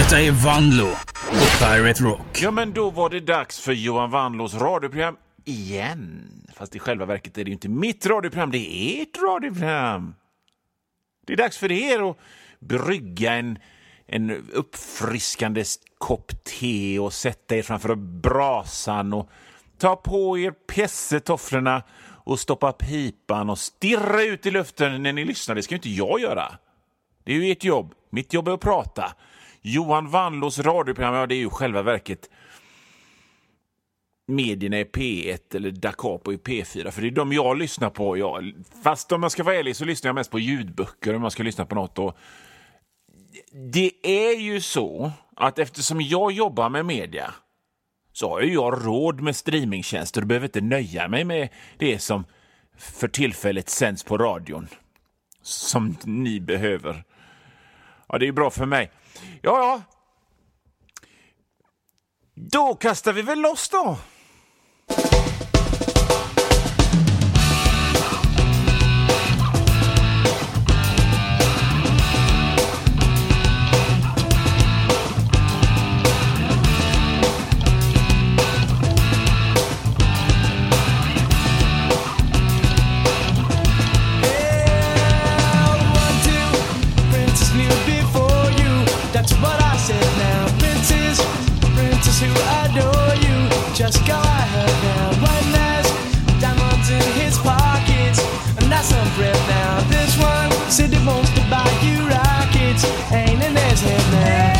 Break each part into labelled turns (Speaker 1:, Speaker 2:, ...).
Speaker 1: Detta är Vanlo på Pirate Rock.
Speaker 2: Ja, men då var det dags för Johan Vanlos radioprogram igen. Fast i själva verket är det ju inte mitt radioprogram, det är ert radioprogram. Det är dags för er att brygga en uppfriskande kopp te och sätta er framför brasan och ta på er pessetofflorna och stoppa pipan och stirra ut i luften när ni lyssnar. Det ska ju inte jag göra. Det är ju ert jobb. Mitt jobb är att prata. Johan Vanlos radioprogram, ja, det är ju själva verket medierna i P1 eller Da Capo i P4, för det är de jag lyssnar på. Fast om man ska vara ärlig så lyssnar jag mest på ljudböcker om man ska lyssna på något. Och det är ju så att eftersom jag jobbar med media så har ju jag råd med streamingtjänster och behöver inte nöja mig med det som för tillfället sänds på radion som ni behöver. Ja, det är bra för mig. Ja. Då kastar vi väl loss då.
Speaker 3: Who adore you, just go ahead now. One last diamonds in his pockets, and that's some bread now. This one said he wants to buy you rockets, ain't in his head now.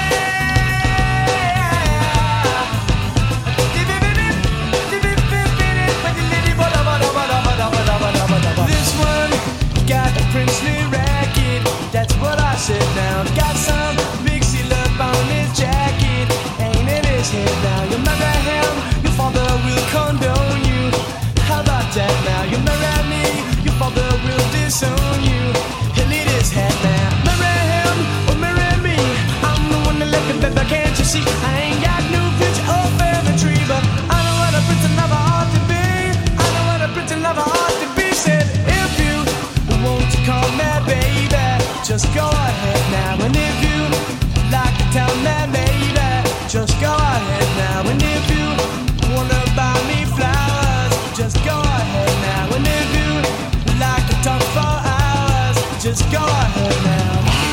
Speaker 3: This one got a princely racket, that's what I said now. Got some big seal up on his jacket, head now. You marry him, your father will condone you. How about that now? You marry me, your father will disown you. He'll eat his head now. Marry him or marry me, I'm the one that left him, baby, can't you see? I ain't got no picture or family tree, but I know what a pretty lover ought to be. I know what a pretty lover ought to be. Said if you want to call me baby, just go ahead now. And if you like to tell me baby, just go ahead now. And if you wanna buy me flowers, just go ahead now. And if you like to talk for hours, just go ahead now.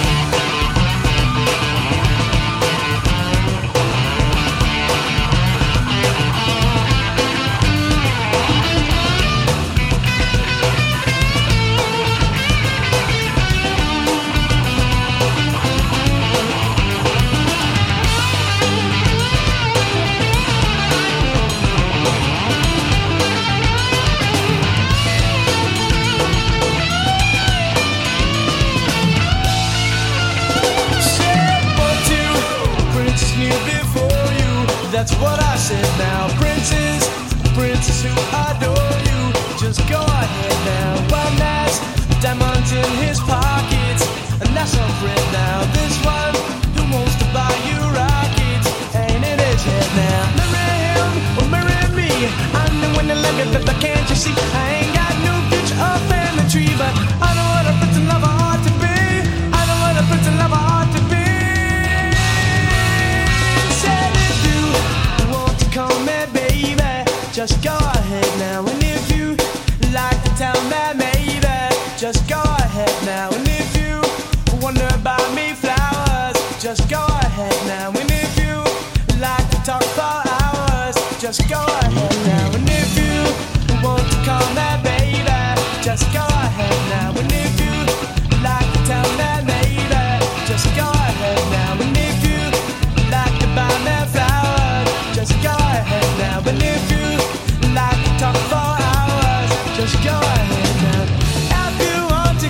Speaker 3: That's what I said now. Princess who adore you, just go ahead now. One has diamonds in his pockets, and that's some friend now. This one who wants to buy you rockets, ain't in his head now. Marry him or marry me, I'm the one that love you, but can't you see? I ain't got no picture or family tree, but I know what a pretty lover ought to be. I know what a pretty lover ought to be. Call me baby, just go ahead now. And if you like to tell me maybe, just go ahead now. And if you wonder about me flowers, just go ahead now. And if you like to talk for hours, just go ahead now. And if you want to call me baby, just go ahead now. And if you like to tell me maybe, just go ahead now. And if you like to buy me flowers, just go ahead now. But if you like to talk for hours, just go ahead now. If you want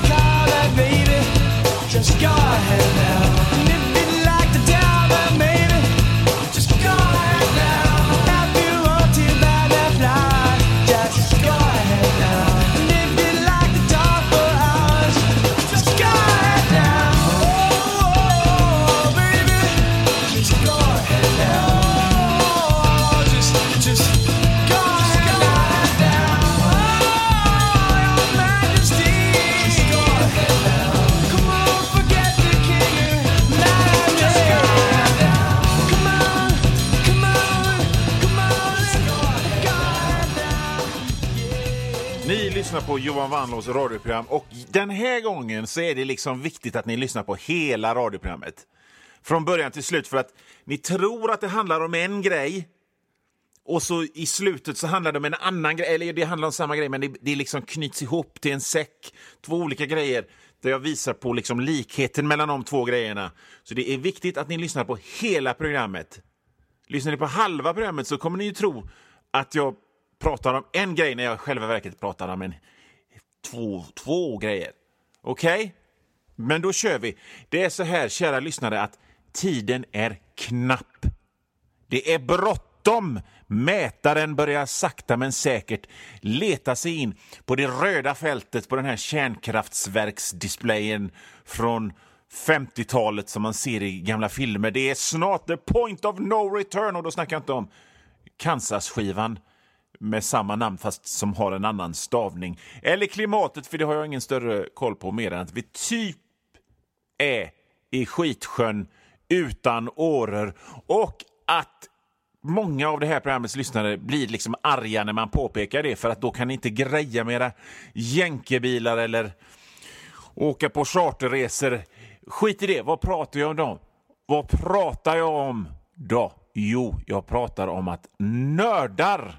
Speaker 2: lyssnar på Johan Wanlås radioprogram och den här gången så är det liksom viktigt att ni lyssnar på hela radioprogrammet. Från början till slut, för att ni tror att det handlar om en grej och så i slutet så handlar det om en annan grej, eller det handlar om samma grej men det liksom knyts ihop till en säck, två olika grejer där jag visar på liksom likheten mellan de två grejerna. Så det är viktigt att ni lyssnar på hela programmet. Lyssnar ni på halva programmet så kommer ni ju tro att jag pratar om en grej när jag själva verket pratar om två grejer. Okej? Men då kör vi. Det är så här, kära lyssnare, att tiden är knapp. Det är bråttom. Mätaren börjar sakta men säkert leta sig in på det röda fältet på den här kärnkraftsverksdisplayen från 50-talet som man ser i gamla filmer. Det är snart the point of no return, och då snackar jag inte om Kansas-skivan med samma namn fast som har en annan stavning. Eller klimatet, för det har jag ingen större koll på mer än att vi typ är i skitsjön utan åror, och att många av det här programmets lyssnare blir liksom arga när man påpekar det, för att då kan ni inte greja med era jänkebilar eller åka på charterresor. Skit i det, vad pratar jag om då? Vad pratar jag om då? Jo, jag pratar om att nördar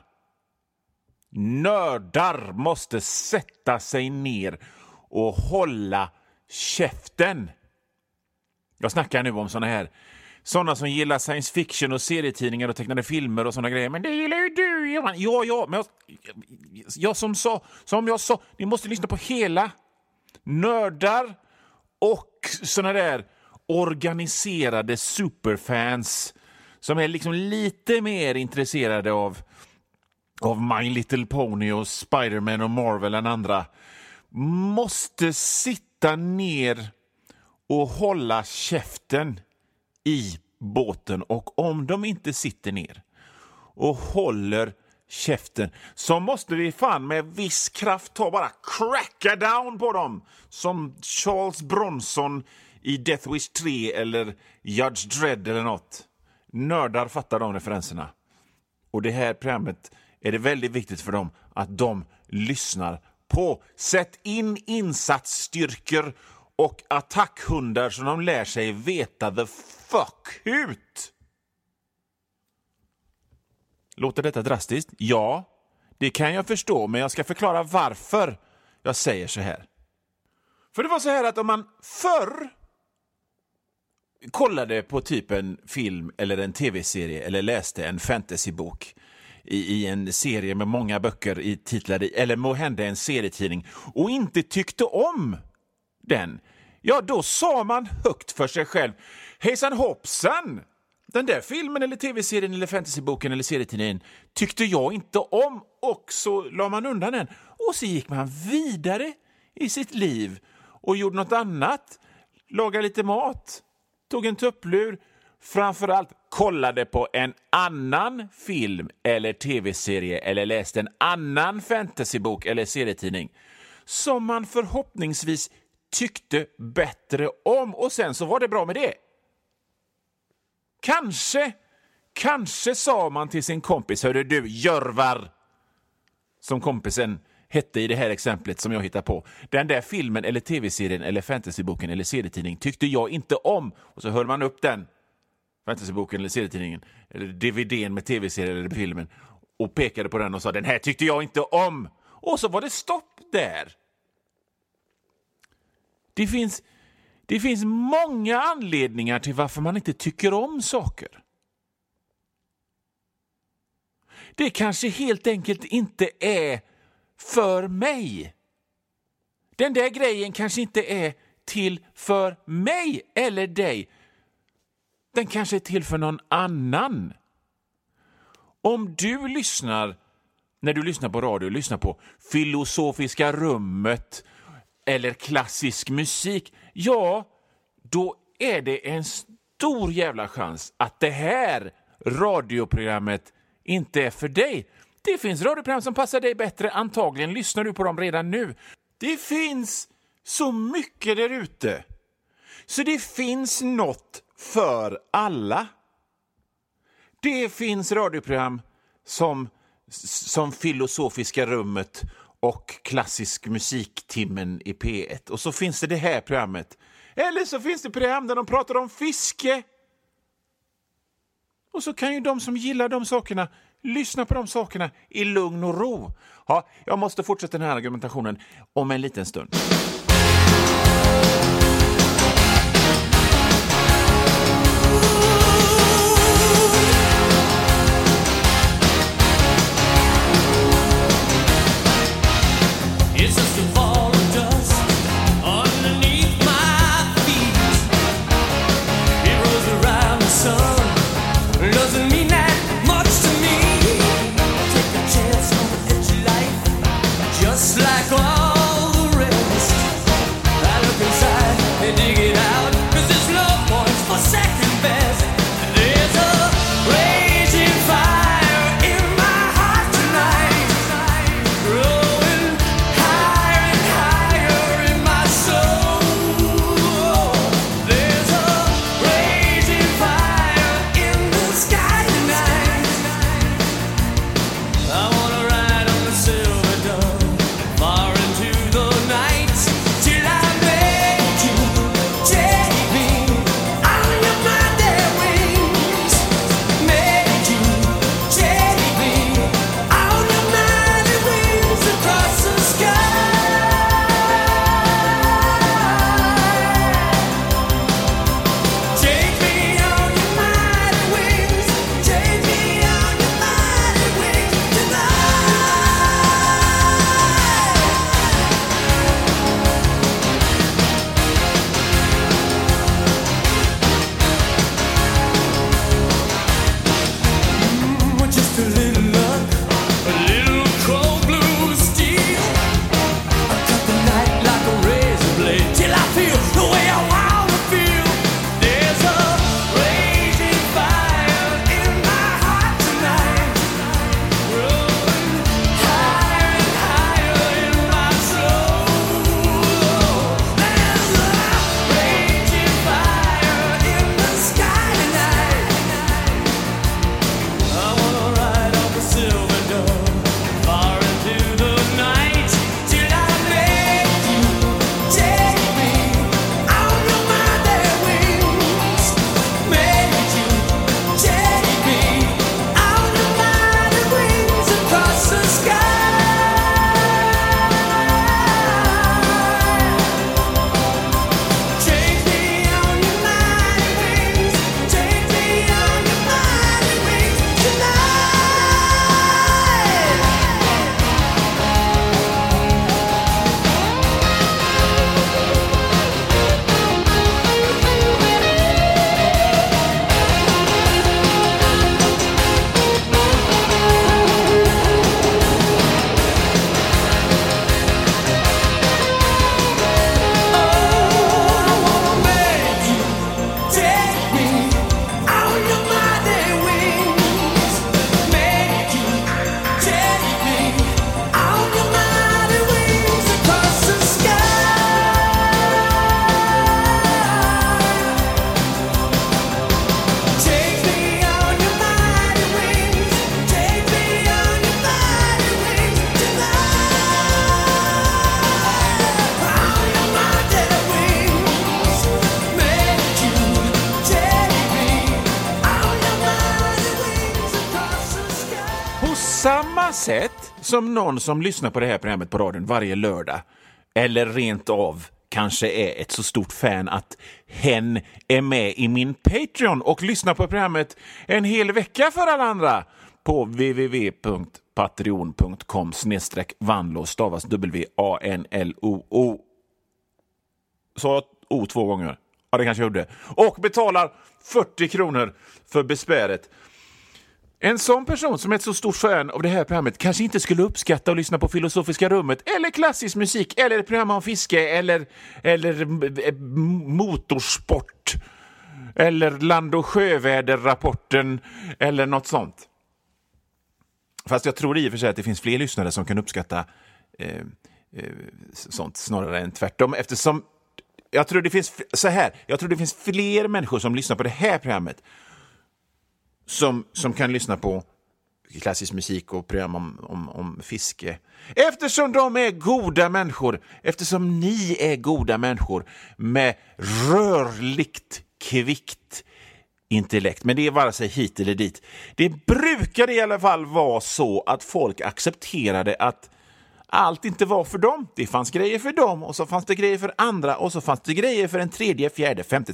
Speaker 2: måste sätta sig ner och hålla käften. Jag snackar nu om såna som gillar science fiction och serietidningar och tecknade filmer och såna grejer. Men det gillar ju du, Johan. Ja, men som jag sa, ni måste lyssna på hela. Nördar och såna där organiserade superfans som är liksom lite mer intresserade av My Little Pony och Spider-Man och Marvel än andra måste sitta ner och hålla käften i båten. Och om de inte sitter ner och håller käften så måste vi fan med viss kraft bara cracka down på dem, som Charles Bronson i Death Wish 3 eller Judge Dredd eller något. Nördar fattar de referenserna. Och det här programmet är det väldigt viktigt för dem att de lyssnar på. Sätt in insatsstyrkor och attackhundar så de lär sig veta the fuck ut. Låter detta drastiskt? Ja, det kan jag förstå, men jag ska förklara varför jag säger så här. För det var så här att om man förr kollade på typ en film eller en tv-serie eller läste en fantasybok i en serie med många böcker i titlar eller måhända en serietidning och inte tyckte om den, ja då sa man högt för sig själv: hejsan hoppsan, den där filmen eller tv-serien eller fantasyboken eller serietidningen tyckte jag inte om, och så la man undan den och så gick man vidare i sitt liv och gjorde något annat, lagade lite mat, tog en tupplur, framförallt kollade på en annan film eller tv-serie eller läste en annan fantasybok eller serietidning som man förhoppningsvis tyckte bättre om, och sen så var det bra med det. Kanske sa man till sin kompis: hörde du, Jörvar, som kompisen hette i det här exemplet som jag hittar på, den där filmen eller tv-serien eller fantasyboken eller serietidning tyckte jag inte om, och så höll man upp den fantasyboken eller serietidningen eller DVD:n med tv-serien eller filmen och pekade på den och sa: den här tyckte jag inte om, och så var det stopp där. Det finns många anledningar till varför man inte tycker om saker. Det kanske helt enkelt inte är för mig. Den där grejen kanske inte är till för mig eller dig. Den kanske är till för någon annan. Om du lyssnar, när du lyssnar på radio, lyssnar på Filosofiska rummet eller klassisk musik, ja, då är det en stor jävla chans att det här radioprogrammet inte är för dig. Det finns radioprogram som passar dig bättre, antagligen lyssnar du på dem redan nu. Det finns så mycket där ute. Så det finns något för alla. Det finns radioprogram som Filosofiska rummet och klassisk musiktimmen i P1. Och så finns det här programmet. Eller så finns det program där de pratar om fiske. Och så kan ju de som gillar de sakerna lyssna på de sakerna i lugn och ro. Ja, jag måste fortsätta den här argumentationen om en liten stund.
Speaker 3: It's just a ball of dust underneath my feet. It rolls around the sun. Doesn't mean that much to me. Take a chance on the edge of life, just like all the rest. I look inside and dig it out, 'cause there's no points for second best. There's a raging fire in my heart tonight, growing higher and higher in my soul. There's a raging fire in the sky tonight. I wanna ride on the silver dove far into the night, till I make you take me on your mighty wings. Make you take me on your mighty wings across the sky. Take me on your mighty wings. Take me on your mighty wings tonight. With just a little luck, a little cold blue steel, I cut the night like a razor blade till I feel the way I wanna feel. There's a raging fire in my heart tonight, growing higher and higher in my soul. There's a raging fire in the sky tonight. I wanna ride on the silver dove far into the night, till I make you take me on your mighty wings. Make you take me on your mighty wings across the sky. Take me on your mighty wings. Take me on your mighty wings tonight.
Speaker 2: Samma sätt som någon som lyssnar på det här programmet på radion varje lördag, eller rent av kanske är ett så stort fan att hen är med i min Patreon och lyssnar på programmet en hel vecka för alla andra på www.patreon.com/Vanlo, stavas W-A-N-L-O-O. Så jag O 2 gånger. Ja, det kanske jag gjorde. Och betalar 40 kronor för besväret. En sån person som är ett så stort fan av det här programmet kanske inte skulle uppskatta att lyssna på Filosofiska rummet eller klassisk musik eller ett program om fiske eller motorsport eller land- och sjöväderrapporten eller något sånt. Fast jag tror i och för sig att det finns fler lyssnare som kan uppskatta sånt snarare än tvärtom, eftersom jag tror det finns fler människor som lyssnar på det här programmet som kan lyssna på klassisk musik och program om fiske. Eftersom de är goda människor, eftersom ni är goda människor med rörligt kvickt intellekt, men det är vare sig hit eller dit. Det brukade i alla fall vara så att folk accepterade att allt inte var för dem. Det fanns grejer för dem och så fanns det grejer för andra och så fanns det grejer för en tredje, fjärde, femte,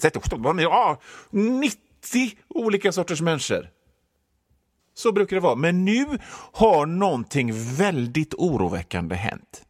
Speaker 2: 90 olika sorters människor. Så brukar det vara. Men nu har någonting väldigt oroväckande hänt.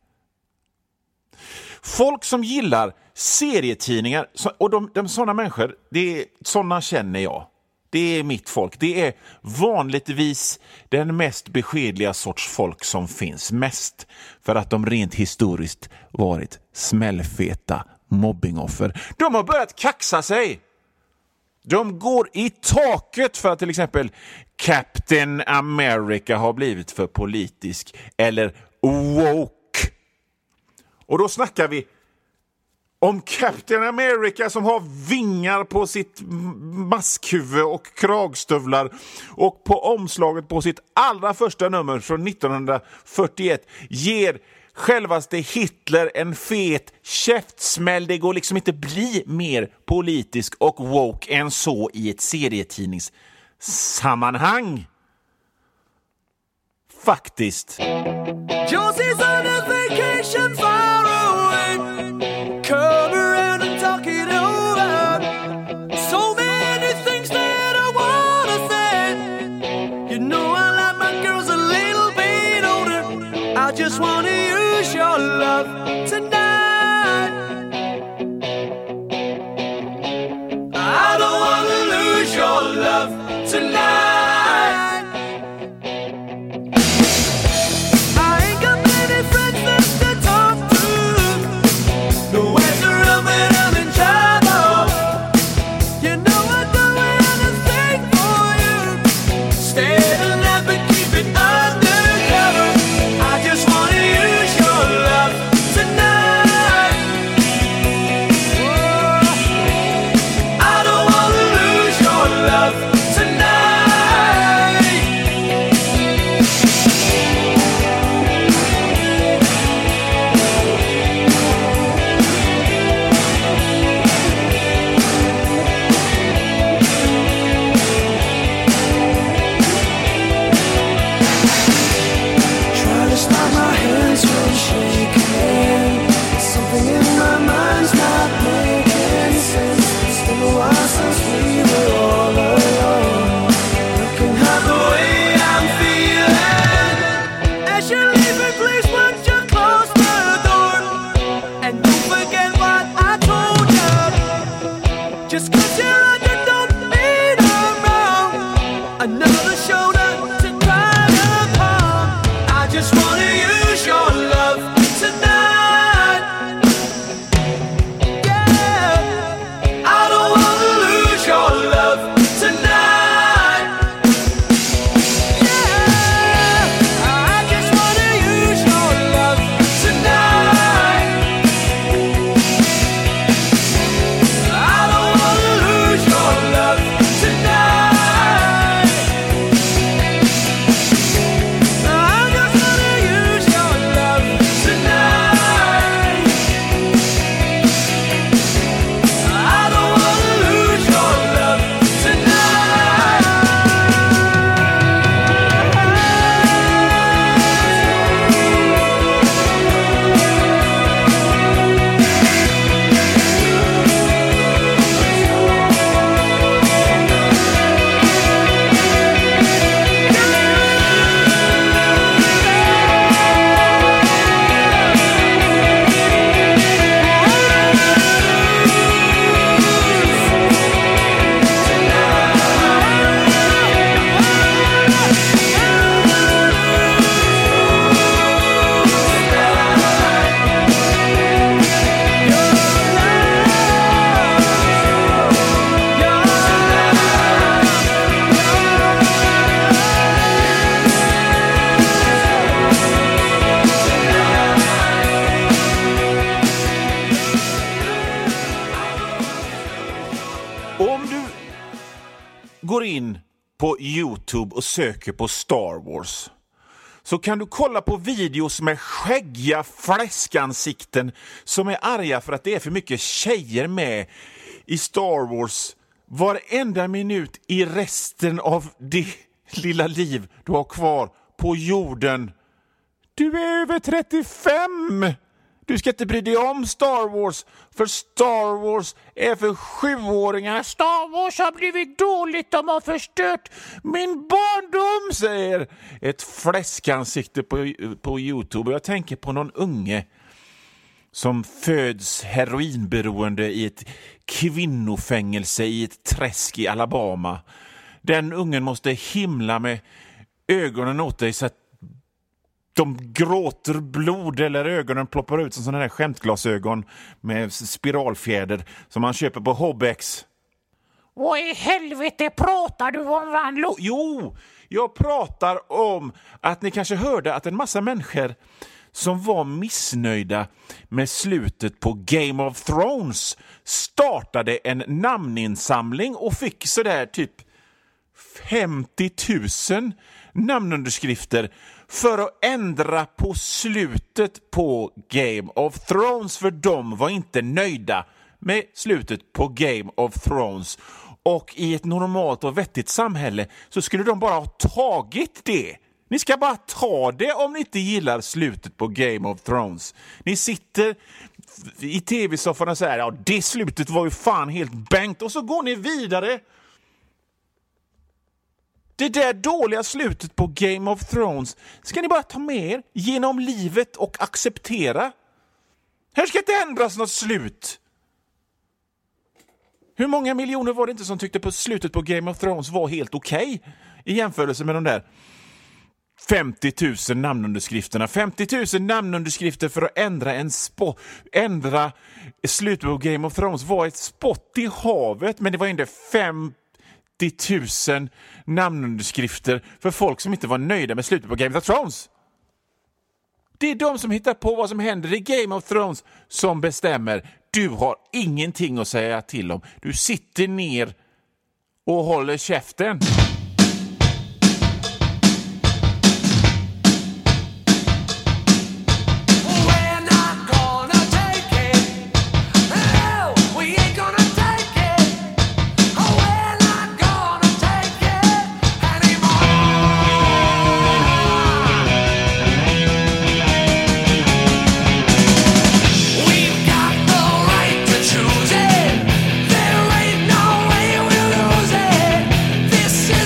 Speaker 2: Folk som gillar serietidningar, och de sådana människor, sådana känner jag. Det är mitt folk. Det är vanligtvis den mest beskedliga sorts folk som finns. Mest för att de rent historiskt varit smällfeta mobbingoffer. De har börjat kaxa sig. De går i taket för att till exempel Captain America har blivit för politisk eller woke. Och då snackar vi om Captain America som har vingar på sitt maskhuvud och kragstövlar och på omslaget på sitt allra första nummer från 1941 ger självaste Hitler en fet käftsmäll. Det går liksom inte bli mer politisk och woke än så i ett serietidningssammanhang. Faktiskt.
Speaker 3: Josie's on a vacation far away. Come around and talk it over. So many things that I wanna say. You know I like my girls a little bit older. I just wanna use your love tonight. I don't wanna lose your love tonight.
Speaker 2: på YouTube och söker på Star Wars så kan du kolla på videos med skäggiga fläskansikten som är arga för att det är för mycket tjejer med i Star Wars varenda minut i resten av det lilla liv du har kvar på jorden. Du är över 35! Du ska inte bry dig om Star Wars, för Star Wars är för 7-åringar. Star Wars har blivit dåligt, de har förstört min barndom, säger ett fläskansikte på YouTube. Jag tänker på någon unge som föds heroinberoende i ett kvinnofängelse i ett träsk i Alabama. Den ungen måste himla med ögonen åt dig så att de gråter blod eller ögonen ploppar ut som sådana där skämtglasögon med spiralfjäder som man köper på Hobbex. Vad i helvete pratar du om, Vanlo? Jo, jag pratar om att ni kanske hörde att en massa människor som var missnöjda med slutet på Game of Thrones startade en namninsamling och fick sådär typ 50 000 namnunderskrifter för att ändra på slutet på Game of Thrones, för de var inte nöjda med slutet på Game of Thrones. Och i ett normalt och vettigt samhälle så skulle de bara ha tagit det. Ni ska bara ta det om ni inte gillar slutet på Game of Thrones. Ni sitter i tv-soffan och säger ja, det slutet var ju fan helt bänkt, och så går ni vidare. Det där dåliga slutet på Game of Thrones ska ni bara ta med er genom livet och acceptera. Här ska inte ändras något slut. Hur många miljoner var det inte som tyckte på slutet på Game of Thrones var helt okej i jämförelse med de där 50 000 namnunderskrifterna. 50 000 namnunderskrifter för att ändra slutet på Game of Thrones var ett spott i havet, men det var inte 50 000 namnunderskrifter för folk som inte var nöjda med slutet på Game of Thrones. Det är de som hittar på vad som händer i Game of Thrones som bestämmer. Du har ingenting att säga till om. Du sitter ner och håller käften.
Speaker 3: This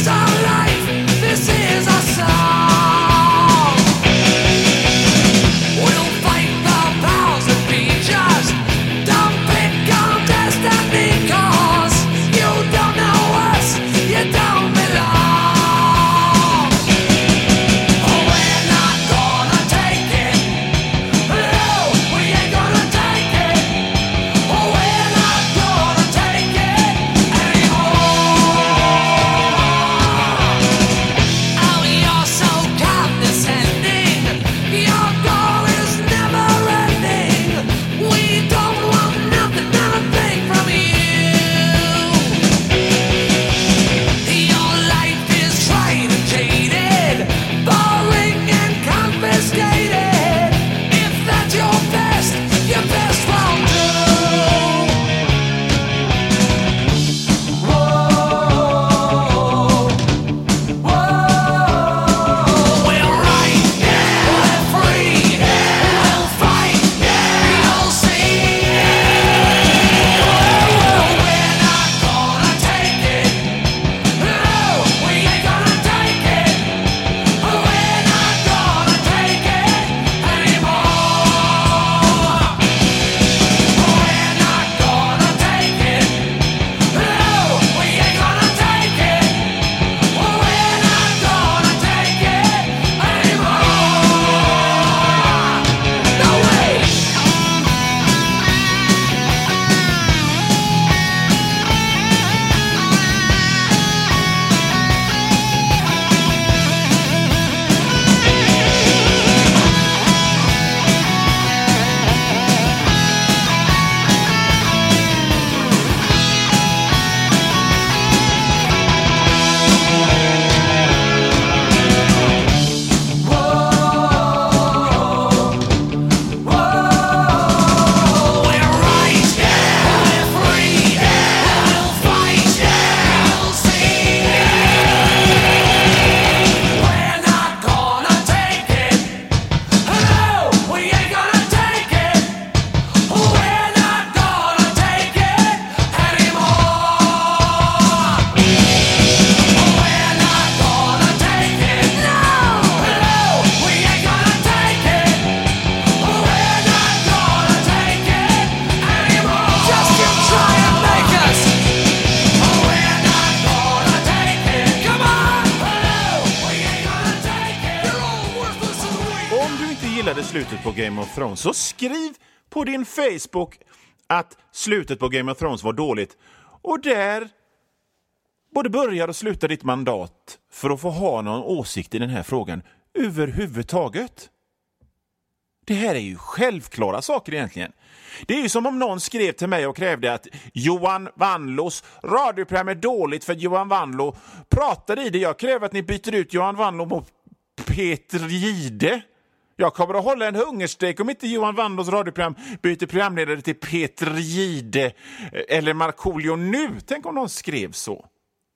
Speaker 2: på Game of Thrones, så skriv på din Facebook att slutet på Game of Thrones var dåligt. Och där både börjar och slutar ditt mandat för att få ha någon åsikt i den här frågan överhuvudtaget. Det här är ju självklara saker egentligen. Det är ju som om någon skrev till mig och krävde att Johan Vanlos radioprogram är dåligt för Johan Vanlo pratade i det. Jag kräver att ni byter ut Johan Vanlo mot Peter Jihde. Jag kommer att hålla en hungerstrejk om inte Johan Vanlos radioprogram byter programledare till Peter Jihde eller Markoolio nu. Tänk om någon skrev så.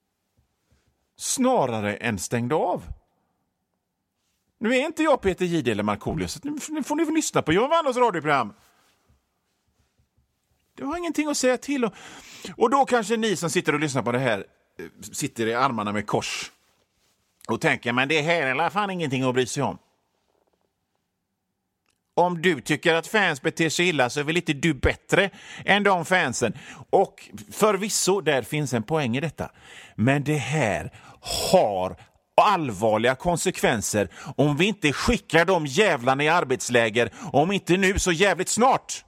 Speaker 2: Snarare än stängde av. Nu är inte jag Peter Jihde eller Markoolio, så nu får ni lyssna på Johan Vanlos radioprogram. Det har ingenting att säga till. Och då kanske ni som sitter och lyssnar på det här sitter i armarna med kors och tänker, men det här är i alla fall ingenting att bry sig om. Om du tycker att fans beter sig illa så är väl inte du bättre än de fansen. Och förvisso, där finns en poäng i detta. Men det här har allvarliga konsekvenser om vi inte skickar de jävlarna i arbetsläger. Om inte nu så jävligt snart.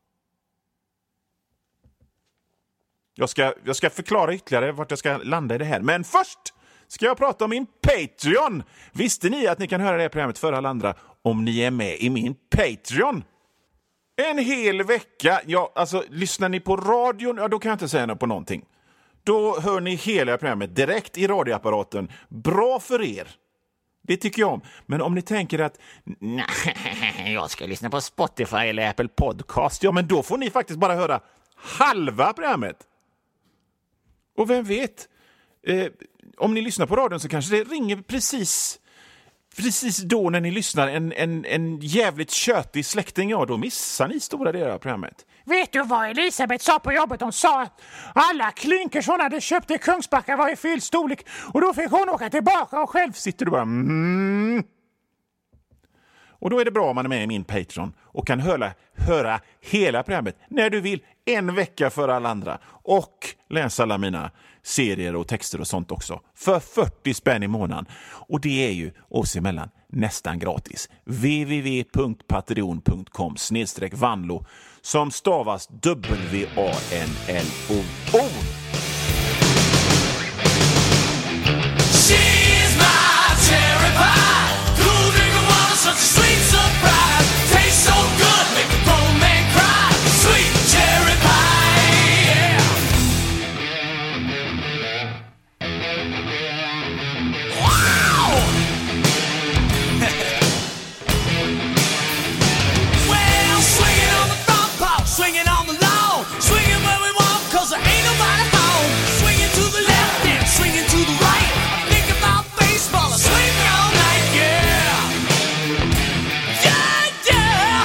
Speaker 2: Jag ska förklara ytterligare vart jag ska landa i det här. Men först ska jag prata om min Patreon. Visste ni att ni kan höra det här programmet före alla andra om ni är med i min Patreon? En hel vecka. Ja, alltså, lyssnar ni på radion, ja, då kan jag inte säga något på någonting. Då hör ni hela programmet direkt i radioapparaten. Bra för er. Det tycker jag om. Men om ni tänker att nej, jag ska lyssna på Spotify eller Apple Podcast, ja, men då får ni faktiskt bara höra halva programmet. Och vem vet, om ni lyssnar på radion så kanske det ringer precis då när ni lyssnar en jävligt tjötig släkting, ja, då missar ni stora delar av programmet.
Speaker 4: Vet du vad Elisabeth sa på jobbet? Hon sa att alla klinkers hon hade köpt i Kungsbacka var i fel storlek och då fick hon åka tillbaka och själv sitter du bara Och då är det bra om man är med i min Patreon och kan höra hela programmet när du vill, en vecka för alla andra. Och läsa alla mina serier och texter och sånt också. För 40 spänn i månaden. Och det är ju oss emellan nästan gratis. www.patreon.com/vanlo som stavas WANLO.
Speaker 3: She's my cherry pie. Cool drink of water, such a sweet surprise. Tastes so good, make a grown man cry. Sweet cherry pie, yeah. Wow! Well, swinging on the front porch, swinging on the lawn, swinging where we want, 'cause there ain't nobody home. Swinging to the left and swinging to the right. Think about baseball, I swing all night, yeah. Yeah, yeah.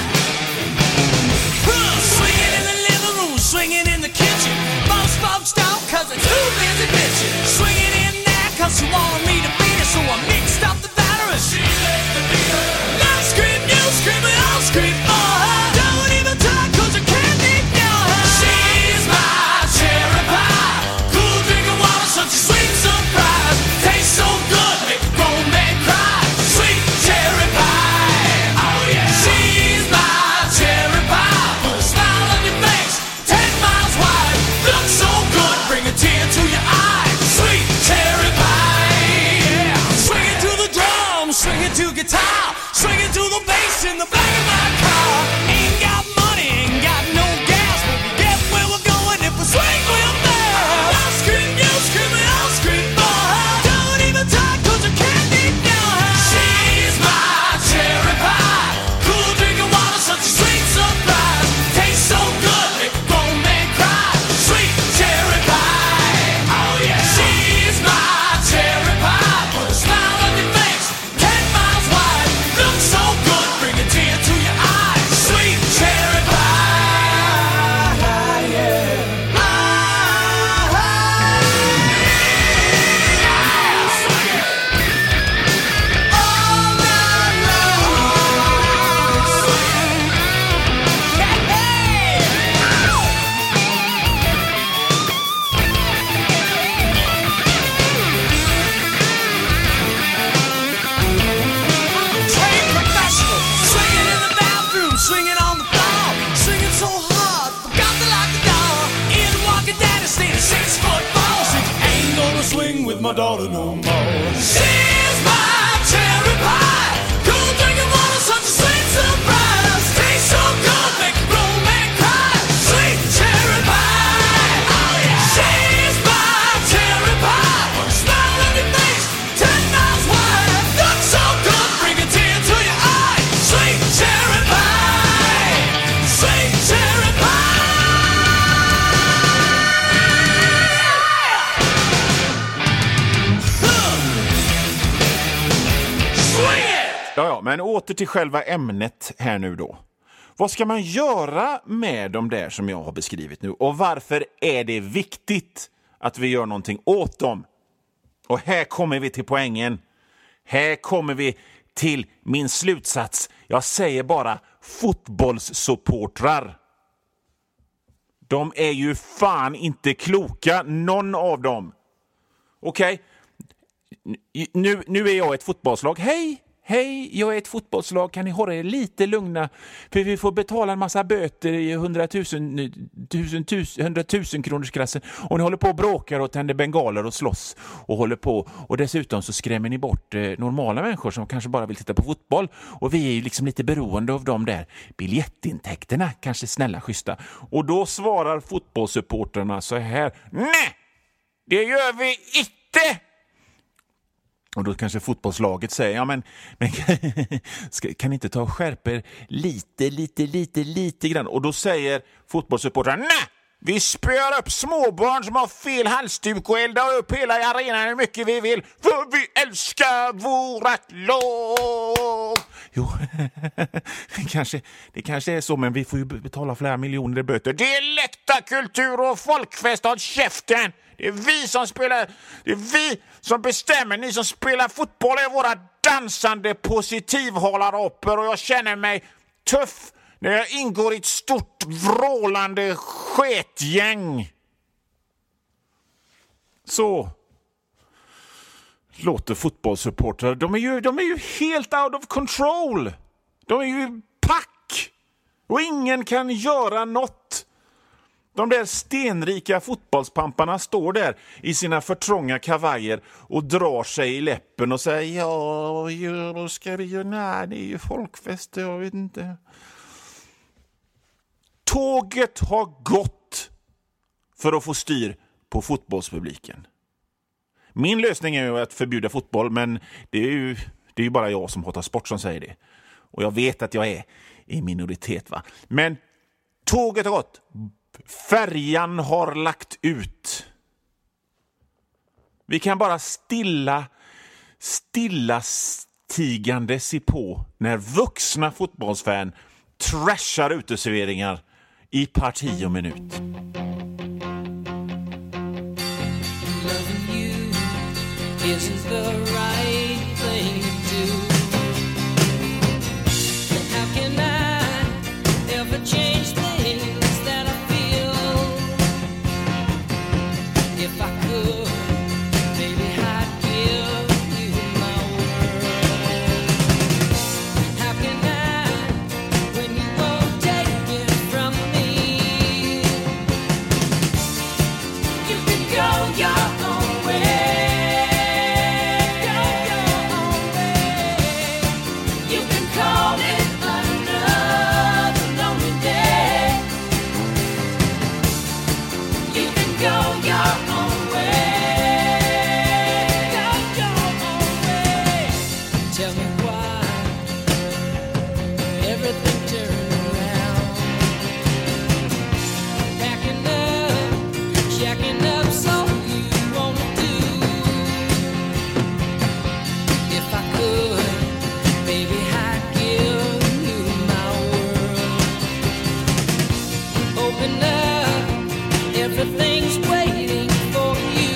Speaker 3: Swinging in the living room, swinging in the kitchen. Most folks don't, 'cause they're too busy bitching. Swinging in there 'cause she wanted me to beat her, so I mixed up the batter and she let me beat her. Love scream, you scream, and I'll scream for her. Don't even talk 'cause I can't ignore her. She's my cherry pie. Cool drink of water, such a sweet surprise. Tastes so good, make a grown man cry. Sweet cherry pie, oh yeah. She's my cherry pie. Put a smile on your face, 10 miles wide. Looks so good, bring a tear to your eye. Sweet cherry pie. love my daughter no more. She's my cherry pie, cool drinking water, such a sweet surprise. Tastes so good, make a grown man cry. Sweet cherry pie, oh yeah. She's my cherry pie, smile on your face, 10 miles wide. Looks so good, bring a tear to your eye. Sweet cherry pie, sweet cherry pie.
Speaker 4: Ja, men åter till själva ämnet här nu då. Vad ska man göra med de där som jag har beskrivit nu? Och varför är det viktigt att vi gör någonting åt dem? Och här kommer vi till poängen. Här kommer vi till min slutsats. Jag säger bara fotbollssupportrar. De är ju fan inte kloka, någon av dem. Okej? Nu är jag ett fotbollslag. Hej, jag är ett fotbollslag. Kan ni hålla er lite lugna? För vi får betala en massa böter i 100 000 kronorsklassen. Och ni håller på och bråkar och tänder bengaler och slåss och håller på. Och dessutom så skrämmer ni bort normala människor som kanske bara vill titta på fotboll. Och vi är ju liksom lite beroende av de där biljettintäkterna. Kanske snälla, schyssta. Och då svarar fotbollssupporterna så här: nej, det gör vi inte! Och då kanske fotbollslaget säger, ja men kan ni inte ta och skärper lite grann? Och då säger fotbollssupportrarna, nej! Vi spör upp småbarn som har fel halsduk och eldar upp hela arenan hur mycket vi vill. För vi älskar vårat lag. Jo, det kanske är så, men vi får ju betala flera miljoner i böter. Det är läktarkultur och folkfest av käften. Det är vi som spelar, det är vi som bestämmer. Ni som spelar fotboll är våra dansande positivhållaropper och jag känner mig tuff när jag ingår i ett stort vrålande sketgäng. Så låter fotbollssupportrar. De är ju helt out of control. De är ju pack. Och ingen kan göra något. De där stenrika fotbollspamparna står där i sina förtrånga kavajer och drar sig i läppen och säger ja, då ska vi göra, nej, det är ju folkfest, jag vet inte. Tåget har gått för att få styr på fotbollspubliken. Min lösning är ju att förbjuda fotboll, men det är ju bara jag som hatar sport som säger det. Och jag vet att jag är i minoritet, va. Men tåget har gått. Färjan har lagt ut. Vi kan bara stigande se på när vuxna fotbollsfan trashar uteserveringar i parti och minut.
Speaker 5: Isn't the right thing to do? And how can I ever change things that I feel? If I could, maybe I'd give you my world. How can I, when you won't take it from me? You can go your own way. Everything's waiting for you.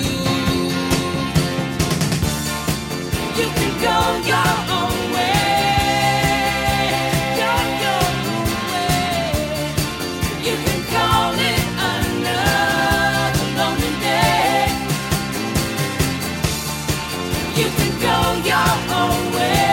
Speaker 5: You can go your own way. Go your own way. You can call it another lonely day. You can go your own way.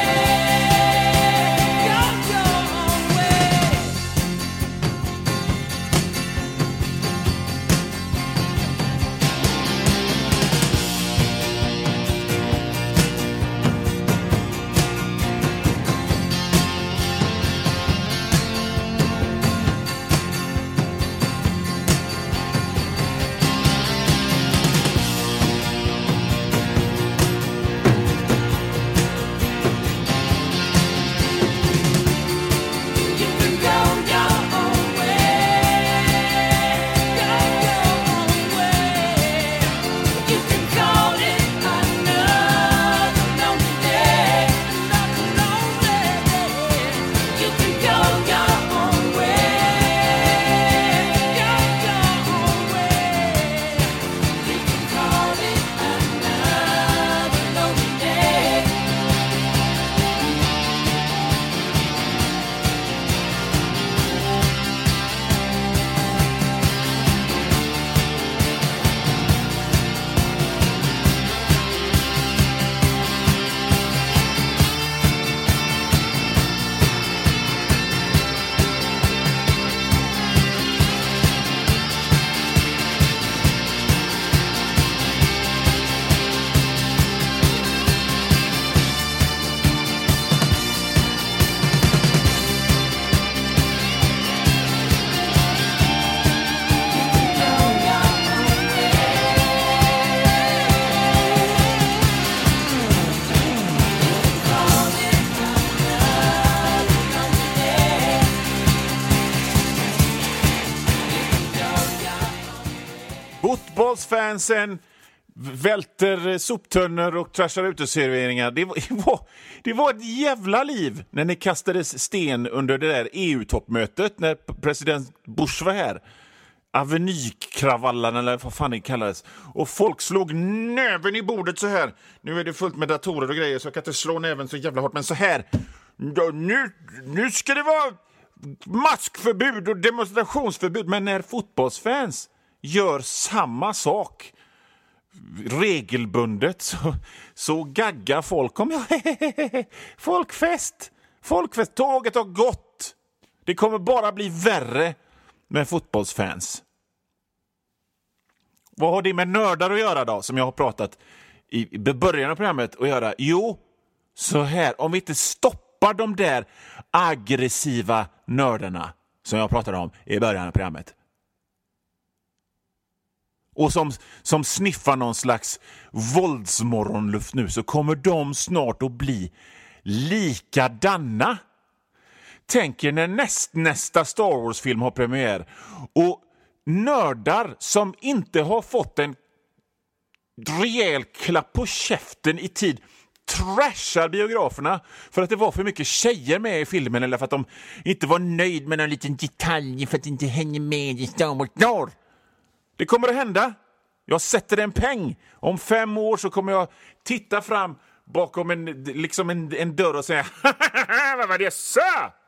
Speaker 4: Fotbollsfansen välter soptunnor och trashar uteserveringar. Det var ett jävla liv när ni kastades sten under det där EU-toppmötet när president Bush var här. Avenykravallarna eller vad fan det kallades. Och folk slog näven i bordet så här. Nu är det fullt med datorer och grejer så jag kan inte slå näven så jävla hårt. Men så här. Nu ska det vara maskförbud och demonstrationsförbud. Men när fotbollsfans gör samma sak regelbundet så gaggar folk om folkfest. Tåget har gått. Det kommer bara bli värre med fotbollsfans. Vad har det med nördar att göra då, som jag har pratat i början av programmet att göra? Jo, så här, om vi inte stoppar de där aggressiva nördarna som jag pratade om i början av programmet och som sniffar någon slags våldsmorgonluft nu, så kommer de snart att bli likadanna. Tänk er när nästa Star Wars-film har premiär och nördar som inte har fått en rejäl klapp på käften i tid trashar biograferna för att det var för mycket tjejer med i filmen eller för att de inte var nöjd med någon liten detalj för att inte hänger med i Star Wars Norr. Det kommer att hända. Jag sätter en peng. Om 5 år så kommer jag titta fram bakom en dörr och säga vad var det så?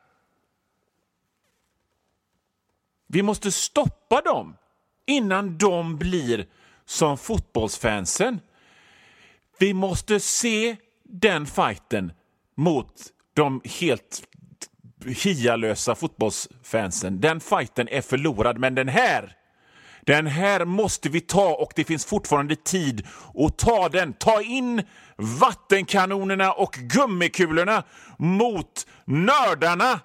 Speaker 4: Vi måste stoppa dem innan de blir som fotbollsfansen. Vi måste se den fighten mot de helt hialösa fotbollsfansen. Den fighten är förlorad, men den här måste vi ta och det finns fortfarande tid att ta den. Ta in vattenkanonerna och gummikulorna mot nördarna.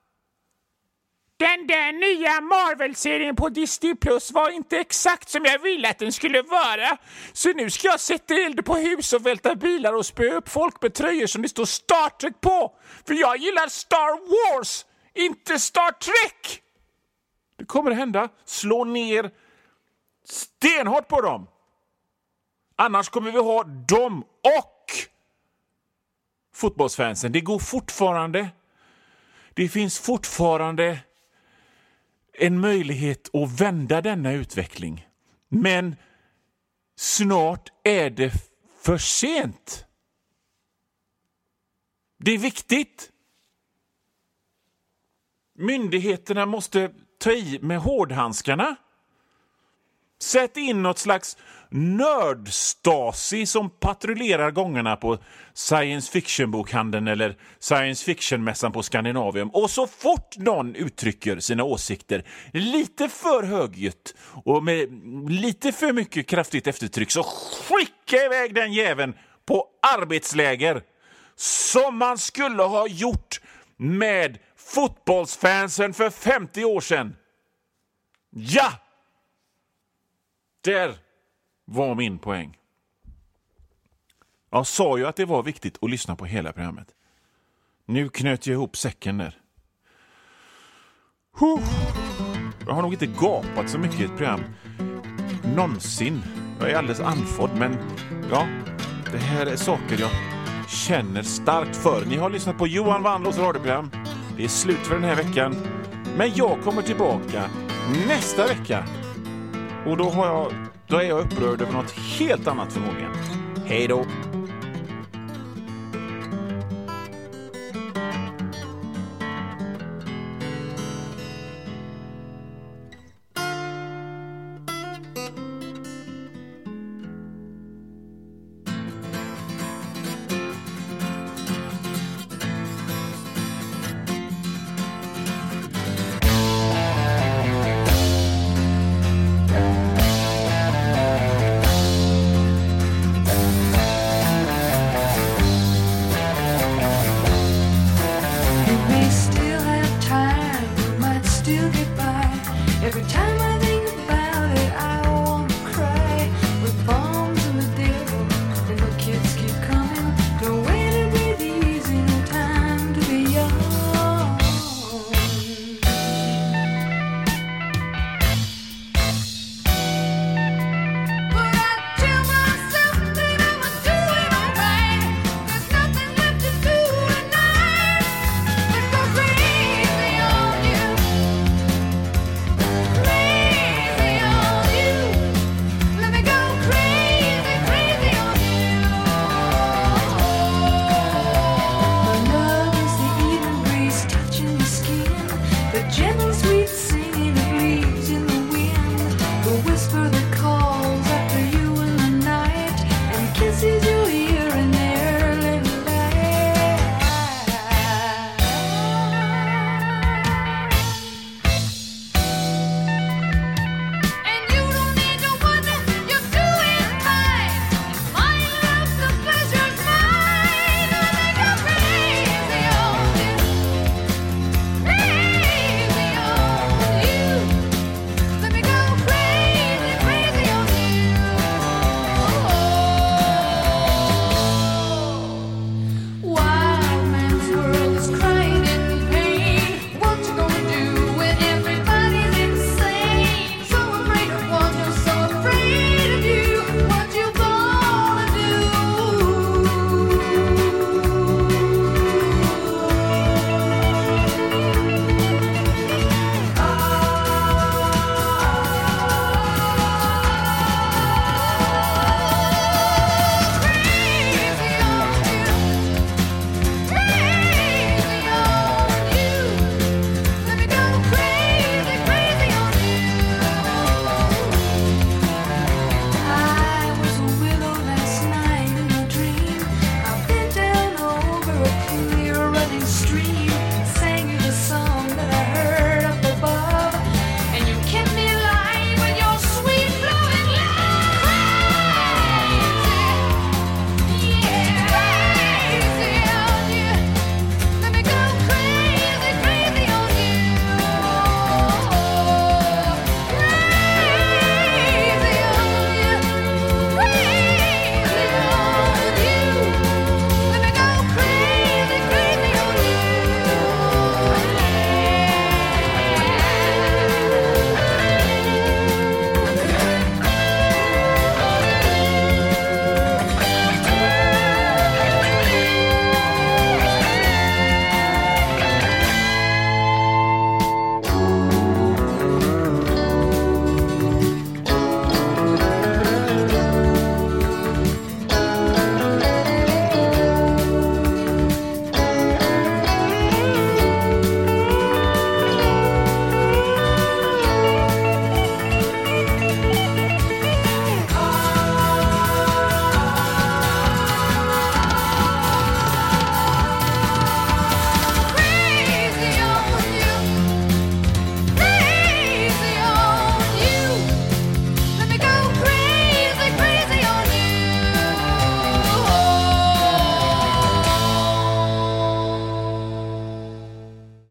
Speaker 4: Den där nya Marvel-serien på Disney Plus var inte exakt som jag ville att den skulle vara. Så nu ska jag sätta eld på hus och välta bilar och spö upp folk med tröjor som det står Star Trek på. För jag gillar Star Wars, inte Star Trek. Det kommer att hända. Slå ner stenhårt på dem. Annars kommer vi ha dem och fotbollsfansen. Det går fortfarande. Det finns fortfarande en möjlighet att vända denna utveckling. Men snart är det för sent. Det är viktigt. Myndigheterna måste ta i med hårdhandskarna. Sätt in något slags nördstasi som patrullerar gångarna på science fiction-bokhandeln eller science fiction-mässan på Skandinavium. Och så fort någon uttrycker sina åsikter lite för högljutt och med lite för mycket kraftigt eftertryck, så skicka iväg den jäveln på arbetsläger som man skulle ha gjort med fotbollsfansen för 50 år sedan. Ja! Där var min poäng. Jag sa ju att det var viktigt att lyssna på hela programmet. Nu knöt jag ihop säcken där. Jag har nog inte gapat så mycket i ett program någonsin. Jag är alldeles andfådd, men ja, det här är saker jag känner starkt för. Ni har lyssnat på Johan Wanlås radioprogram. Det är slut för den här veckan. Men jag kommer tillbaka nästa vecka. Och då är jag upprörd över något helt annat förmodligen. Hej då!